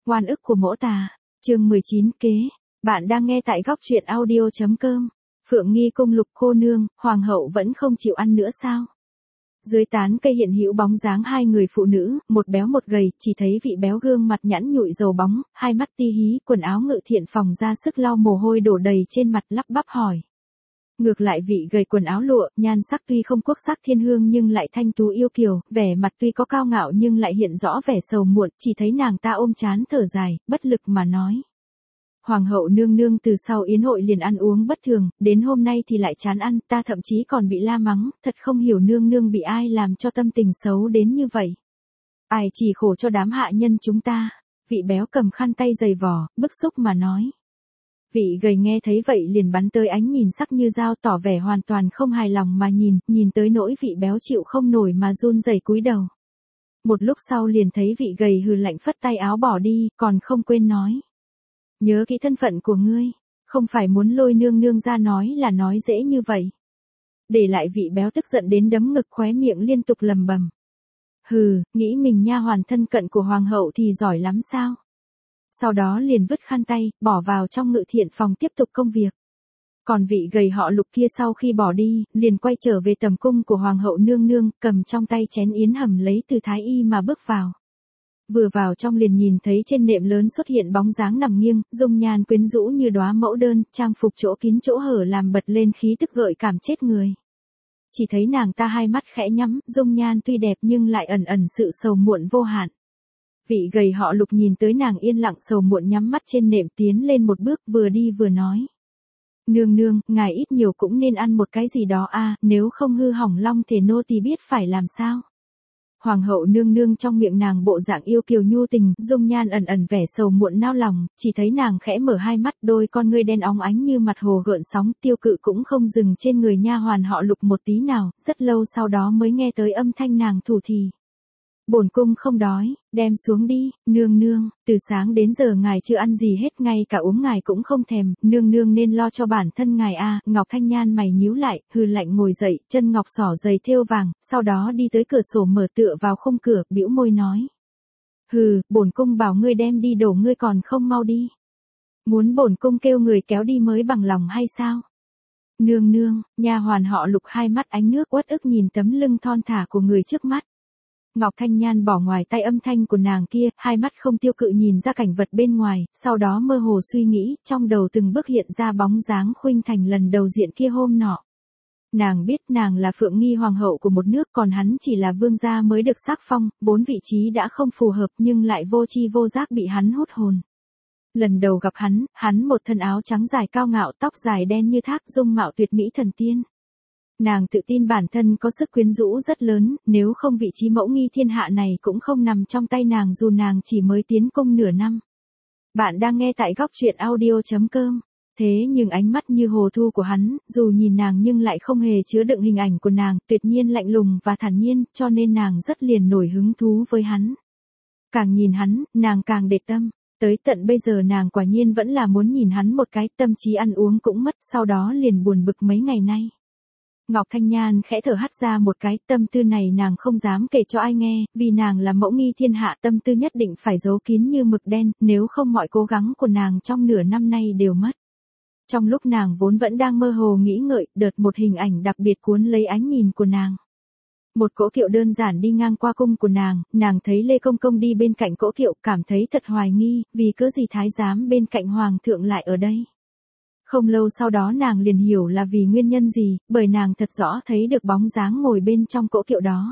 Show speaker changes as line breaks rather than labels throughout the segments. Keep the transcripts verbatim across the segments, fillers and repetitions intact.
Oan ức của mỗ tà, chương mười chín kế. Bạn đang nghe tại góc truyện audio.com. Phượng Nghi cung Lục cô nương, hoàng hậu vẫn không chịu ăn nữa sao? Dưới tán cây hiện hữu bóng dáng hai người phụ nữ, một béo một gầy, chỉ thấy vị béo gương mặt nhẵn nhụi dầu bóng, hai mắt ti hí, quần áo ngự thiện phòng ra sức lau mồ hôi đổ đầy trên mặt, lắp bắp hỏi. Ngược lại vị gầy quần áo lụa, nhan sắc tuy không quốc sắc thiên hương nhưng lại thanh tú yêu kiều, vẻ mặt tuy có cao ngạo nhưng lại hiện rõ vẻ sầu muộn, chỉ thấy nàng ta ôm trán thở dài, bất lực mà nói. Hoàng hậu nương nương từ sau yến hội liền ăn uống bất thường, đến hôm nay thì lại chán ăn, ta thậm chí còn bị la mắng, thật không hiểu nương nương bị ai làm cho tâm tình xấu đến như vậy. Ai chỉ khổ cho đám hạ nhân chúng ta, vị béo cầm khăn tay giày vò, bức xúc mà nói. Vị gầy nghe thấy vậy liền bắn tới ánh nhìn sắc như dao tỏ vẻ hoàn toàn không hài lòng mà nhìn, nhìn tới nỗi vị béo chịu không nổi mà run rẩy cúi đầu. Một lúc sau liền thấy vị gầy hừ lạnh phất tay áo bỏ đi, còn không quên nói. Nhớ kỹ thân phận của ngươi, không phải muốn lôi nương nương ra nói là nói dễ như vậy. Để lại vị béo tức giận đến đấm ngực khóe miệng liên tục lầm bầm. Hừ, nghĩ mình nha hoàn thân cận của hoàng hậu thì giỏi lắm sao? Sau đó liền vứt khăn tay, bỏ vào trong ngự thiện phòng tiếp tục công việc. Còn vị gầy họ Lục kia sau khi bỏ đi, liền quay trở về tầm cung của hoàng hậu nương nương, cầm trong tay chén yến hầm lấy từ thái y mà bước vào. Vừa vào trong liền nhìn thấy trên nệm lớn xuất hiện bóng dáng nằm nghiêng, dung nhan quyến rũ như đóa mẫu đơn, trang phục chỗ kín chỗ hở làm bật lên khí tức gợi cảm chết người. Chỉ thấy nàng ta hai mắt khẽ nhắm, dung nhan tuy đẹp nhưng lại ẩn ẩn sự sầu muộn vô hạn. Vị gầy họ Lục nhìn tới nàng yên lặng sầu muộn nhắm mắt trên nệm tiến lên một bước vừa đi vừa nói. Nương nương, ngài ít nhiều cũng nên ăn một cái gì đó a, nếu không hư hỏng long thể nô tỳ biết phải làm sao. Hoàng hậu nương nương trong miệng nàng bộ dạng yêu kiều nhu tình, dung nhan ẩn ẩn vẻ sầu muộn nao lòng, chỉ thấy nàng khẽ mở hai mắt, đôi con ngươi đen óng ánh như mặt hồ gợn sóng, tiêu cự cũng không dừng trên người nha hoàn họ Lục một tí nào, rất lâu sau đó mới nghe tới âm thanh nàng thủ thì. Bổn cung không đói, đem xuống đi, nương nương, từ sáng đến giờ ngài chưa ăn gì hết, ngay cả uống ngài cũng không thèm, nương nương nên lo cho bản thân ngài a. Ngọc Thanh Nhan mày nhíu lại, hừ lạnh ngồi dậy, chân ngọc xỏ giày thêu vàng, sau đó đi tới cửa sổ mở tựa vào khung cửa, bĩu môi nói. Hừ, bổn cung bảo ngươi đem đi đổ ngươi còn không mau đi. Muốn bổn cung kêu người kéo đi mới bằng lòng hay sao? Nương nương, nha hoàn họ Lục hai mắt ánh nước uất ức nhìn tấm lưng thon thả của người trước mắt. Ngọc Thanh Nhan bỏ ngoài tay âm thanh của nàng kia, hai mắt không tiêu cự nhìn ra cảnh vật bên ngoài, sau đó mơ hồ suy nghĩ, trong đầu từng bước hiện ra bóng dáng Khuynh Thành lần đầu diện kia hôm nọ. Nàng biết nàng là Phượng Nghi hoàng hậu của một nước, còn hắn chỉ là vương gia mới được sắc phong, bốn vị trí đã không phù hợp nhưng lại vô chi vô giác bị hắn hút hồn. Lần đầu gặp hắn, hắn một thân áo trắng dài cao ngạo, tóc dài đen như thác, dung mạo tuyệt mỹ thần tiên. Nàng tự tin bản thân có sức quyến rũ rất lớn, nếu không vị trí mẫu nghi thiên hạ này cũng không nằm trong tay nàng dù nàng chỉ mới tiến cung nửa năm. Bạn đang nghe tại góc truyện audio.com. Thế nhưng ánh mắt như hồ thu của hắn, dù nhìn nàng nhưng lại không hề chứa đựng hình ảnh của nàng, tuyệt nhiên lạnh lùng và thản nhiên, cho nên nàng rất liền nổi hứng thú với hắn. Càng nhìn hắn, nàng càng để tâm. Tới tận bây giờ nàng quả nhiên vẫn là muốn nhìn hắn một cái, tâm trí ăn uống cũng mất, sau đó liền buồn bực mấy ngày nay. Ngọc Thanh Nhan khẽ thở hắt ra một cái, tâm tư này nàng không dám kể cho ai nghe, vì nàng là mẫu nghi thiên hạ, tâm tư nhất định phải giấu kín như mực đen, nếu không mọi cố gắng của nàng trong nửa năm nay đều mất. Trong lúc nàng vốn vẫn đang mơ hồ nghĩ ngợi, đợt một hình ảnh đặc biệt cuốn lấy ánh nhìn của nàng. Một cỗ kiệu đơn giản đi ngang qua cung của nàng, nàng thấy Lê Công Công đi bên cạnh cỗ kiệu, cảm thấy thật hoài nghi, vì cớ gì thái giám bên cạnh hoàng thượng lại ở đây. Không lâu sau đó nàng liền hiểu là vì nguyên nhân gì, bởi nàng thật rõ thấy được bóng dáng ngồi bên trong cỗ kiệu đó.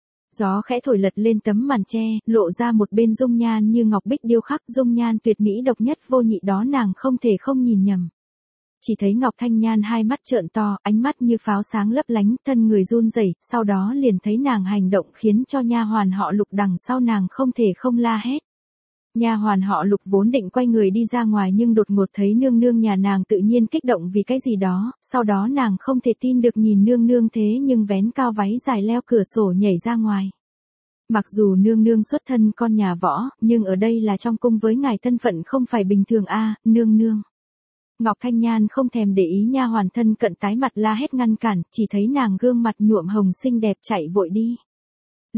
Gió khẽ thổi lật lên tấm màn tre, lộ ra một bên dung nhan như ngọc bích điêu khắc, dung nhan tuyệt mỹ độc nhất vô nhị đó nàng không thể không nhìn nhầm. Chỉ thấy Ngọc Thanh Nhan hai mắt trợn to, ánh mắt như pháo sáng lấp lánh, thân người run rẩy, sau đó liền thấy nàng hành động khiến cho nha hoàn họ Lục đằng sau nàng không thể không la hét. Nha hoàn họ Lục vốn định quay người đi ra ngoài nhưng đột ngột thấy nương nương nhà nàng tự nhiên kích động vì cái gì đó, sau đó nàng không thể tin được nhìn nương nương thế nhưng vén cao váy dài leo cửa sổ nhảy ra ngoài. Mặc dù nương nương xuất thân con nhà võ, nhưng ở đây là trong cung với ngài thân phận không phải bình thường a, nương nương. Ngọc Thanh Nhan không thèm để ý nha hoàn thân cận tái mặt la hét ngăn cản, chỉ thấy nàng gương mặt nhuộm hồng xinh đẹp chạy vội đi.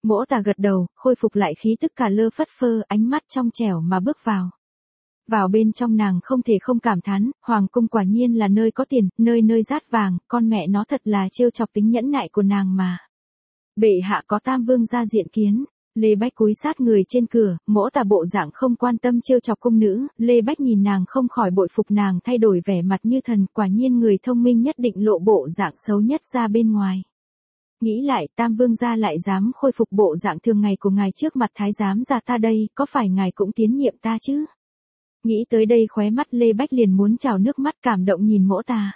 Mỗ Tà gật đầu, khôi phục lại khí tức cả lơ phất phơ, ánh mắt trong trẻo mà bước vào. Vào bên trong nàng không thể không cảm thán, hoàng cung quả nhiên là nơi có tiền, nơi nơi rát vàng, con mẹ nó thật là trêu chọc tính nhẫn nại của nàng mà. Bệ hạ có tam vương ra diện kiến. Lê Bách cúi sát người trên cửa, Mỗ Tà bộ dạng không quan tâm trêu chọc cung nữ, Lê Bách nhìn nàng không khỏi bội phục nàng thay đổi vẻ mặt như thần, quả nhiên người thông minh nhất định lộ bộ dạng xấu nhất ra bên ngoài. Nghĩ lại, tam vương gia lại dám khôi phục bộ dạng thường ngày của ngài trước mặt thái giám gia ta đây, có phải ngài cũng tiến nhiệm ta chứ? Nghĩ tới đây khóe mắt Lê Bách liền muốn trào nước mắt cảm động nhìn Mỗ Tà.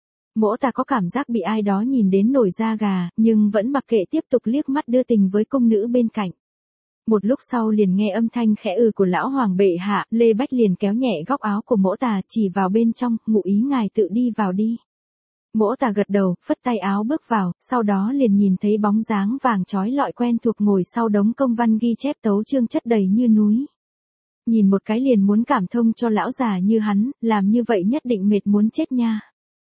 Mỗ Tà có cảm giác bị ai đó nhìn đến nổi da gà, nhưng vẫn mặc kệ tiếp tục liếc mắt đưa tình với cung nữ bên cạnh. Một lúc sau liền nghe âm thanh khẽ ừ của lão hoàng bệ hạ, Lê Bách liền kéo nhẹ góc áo của Mỗ Tà chỉ vào bên trong, ngụ ý ngài tự đi vào đi. Mỗ Tà gật đầu, phất tay áo bước vào, sau đó liền nhìn thấy bóng dáng vàng trói lọi quen thuộc ngồi sau đống công văn ghi chép tấu chương chất đầy như núi. Nhìn một cái liền muốn cảm thông cho lão già như hắn, làm như vậy nhất định mệt muốn chết nha.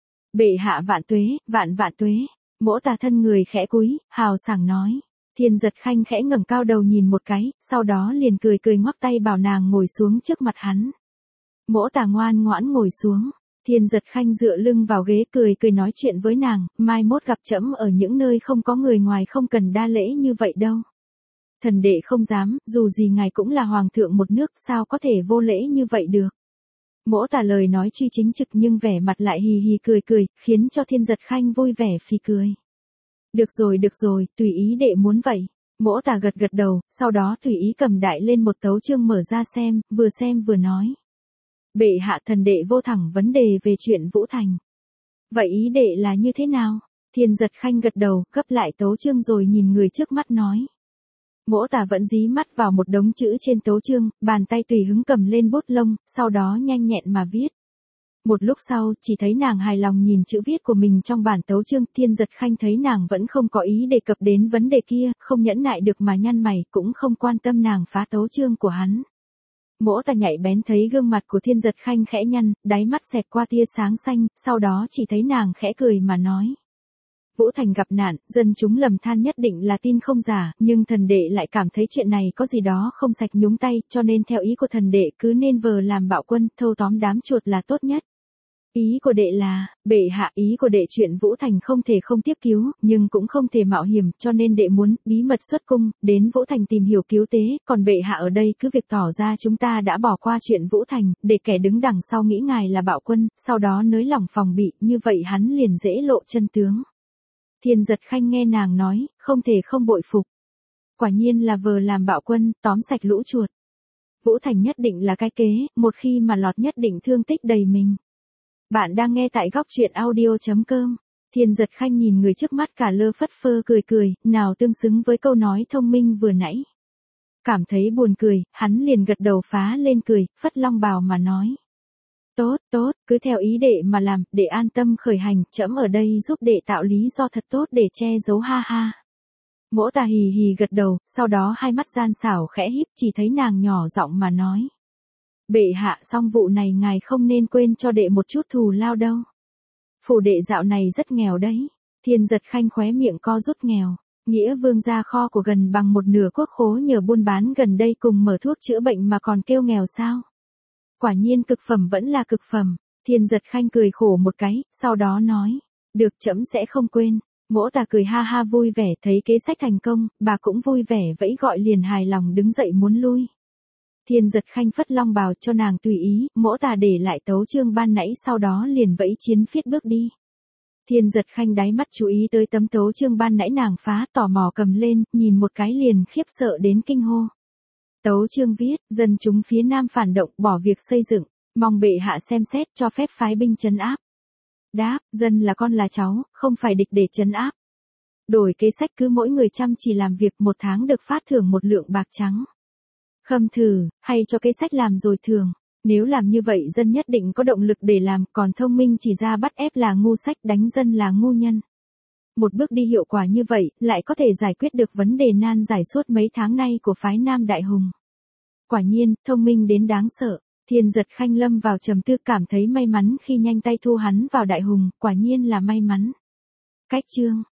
Bệ hạ vạn tuế, vạn vạn tuế. Mỗ Tà thân người khẽ cúi, hào sảng nói. Thiên Giật Khanh khẽ ngẩng cao đầu nhìn một cái, sau đó liền cười cười ngoắc tay bảo nàng ngồi xuống trước mặt hắn. Mỗ Tà ngoan ngoãn ngồi xuống. Thiên Giật Khanh dựa lưng vào ghế cười cười nói chuyện với nàng, mai mốt gặp trẫm ở những nơi không có người ngoài không cần đa lễ như vậy đâu. Thần đệ không dám, dù gì ngài cũng là hoàng thượng một nước, sao có thể vô lễ như vậy được. Mỗ Tà lời nói truy chính trực nhưng vẻ mặt lại hì hì cười cười, khiến cho Thiên Giật Khanh vui vẻ phì cười. Được rồi được rồi, tùy ý đệ muốn vậy. Mỗ Tà gật gật đầu, sau đó tùy ý cầm đại lên một tấu chương mở ra xem, vừa xem vừa nói. Bệ hạ thần đệ vô thẳng vấn đề về chuyện Vũ Thành. Vậy ý đệ là như thế nào? Thiên Giật Khanh gật đầu, gấp lại tấu chương rồi nhìn người trước mắt nói. Mỗ Tà vẫn dí mắt vào một đống chữ trên tấu chương, bàn tay tùy hứng cầm lên bút lông, sau đó nhanh nhẹn mà viết. Một lúc sau, chỉ thấy nàng hài lòng nhìn chữ viết của mình trong bản tấu chương, Thiên Giật Khanh thấy nàng vẫn không có ý đề cập đến vấn đề kia, không nhẫn nại được mà nhăn mày, cũng không quan tâm nàng phá tấu chương của hắn. Mỗ Tà nhạy bén thấy gương mặt của Thiên Giật Khanh khẽ nhăn, đáy mắt xẹt qua tia sáng xanh, sau đó chỉ thấy nàng khẽ cười mà nói. Vũ Thành gặp nạn, dân chúng lầm than nhất định là tin không giả, nhưng thần đệ lại cảm thấy chuyện này có gì đó không sạch nhúng tay, cho nên theo ý của thần đệ cứ nên vờ làm bạo quân, thâu tóm đám chuột là tốt nhất. Ý của đệ là, bệ hạ ý của đệ chuyện Vũ Thành không thể không tiếp cứu, nhưng cũng không thể mạo hiểm, cho nên đệ muốn, bí mật xuất cung, đến Vũ Thành tìm hiểu cứu tế, còn bệ hạ ở đây cứ việc tỏ ra chúng ta đã bỏ qua chuyện Vũ Thành, để kẻ đứng đằng sau nghĩ ngài là bạo quân, sau đó nới lỏng phòng bị, như vậy hắn liền dễ lộ chân tướng. Thiên Giật Khanh nghe nàng nói, không thể không bội phục. Quả nhiên là vờ làm bạo quân, tóm sạch lũ chuột. Vũ Thành nhất định là cái kế, một khi mà lọt nhất định thương tích đầy mình. Bạn đang nghe tại góc truyện audio chấm com. Thiên Giật Khanh nhìn người trước mắt cả lơ phất phơ cười cười, nào tương xứng với câu nói thông minh vừa nãy. Cảm thấy buồn cười, hắn liền gật đầu phá lên cười, phất long bào mà nói. Tốt, tốt, cứ theo ý đệ mà làm, để an tâm khởi hành, trẫm ở đây giúp đệ tạo lý do thật tốt để che giấu ha ha. Mỗ Tà hì hì gật đầu, sau đó hai mắt gian xảo khẽ híp chỉ thấy nàng nhỏ giọng mà nói. Bệ hạ xong vụ này ngài không nên quên cho đệ một chút thù lao đâu. Phủ đệ dạo này rất nghèo đấy. Thiên Giật Khanh khóe miệng co rút nghèo. Nghĩa vương gia kho của gần bằng một nửa quốc khố nhờ buôn bán gần đây cùng mở thuốc chữa bệnh mà còn kêu nghèo sao. Quả nhiên cực phẩm vẫn là cực phẩm. Thiên Giật Khanh cười khổ một cái, sau đó nói. Được trẫm sẽ không quên. Mỗ Tà cười ha ha vui vẻ thấy kế sách thành công, bà cũng vui vẻ vẫy gọi liền hài lòng đứng dậy muốn lui. Thiên Giật Khanh phất long bào cho nàng tùy ý, Mỗ Tà để lại tấu chương ban nãy sau đó liền vẫy chiến phiết bước đi. Thiên Giật Khanh đáy mắt chú ý tới tấm tấu chương ban nãy nàng phá tò mò cầm lên, nhìn một cái liền khiếp sợ đến kinh hô. Tấu chương viết, dân chúng phía Nam phản động bỏ việc xây dựng, mong bệ hạ xem xét cho phép phái binh trấn áp. Đáp, dân là con là cháu, không phải địch để trấn áp. Đổi kế sách cứ mỗi người chăm chỉ làm việc một tháng được phát thưởng một lượng bạc trắng. Khâm thử, hay cho kế sách làm rồi thường. Nếu làm như vậy dân nhất định có động lực để làm, còn thông minh chỉ ra bắt ép là ngu sách đánh dân là ngu nhân. Một bước đi hiệu quả như vậy, lại có thể giải quyết được vấn đề nan giải suốt mấy tháng nay của phái Nam Đại Hùng. Quả nhiên, thông minh đến đáng sợ. Thiên Giật Khanh lâm vào trầm tư cảm thấy may mắn khi nhanh tay thu hắn vào Đại Hùng, quả nhiên là may mắn. Cách chương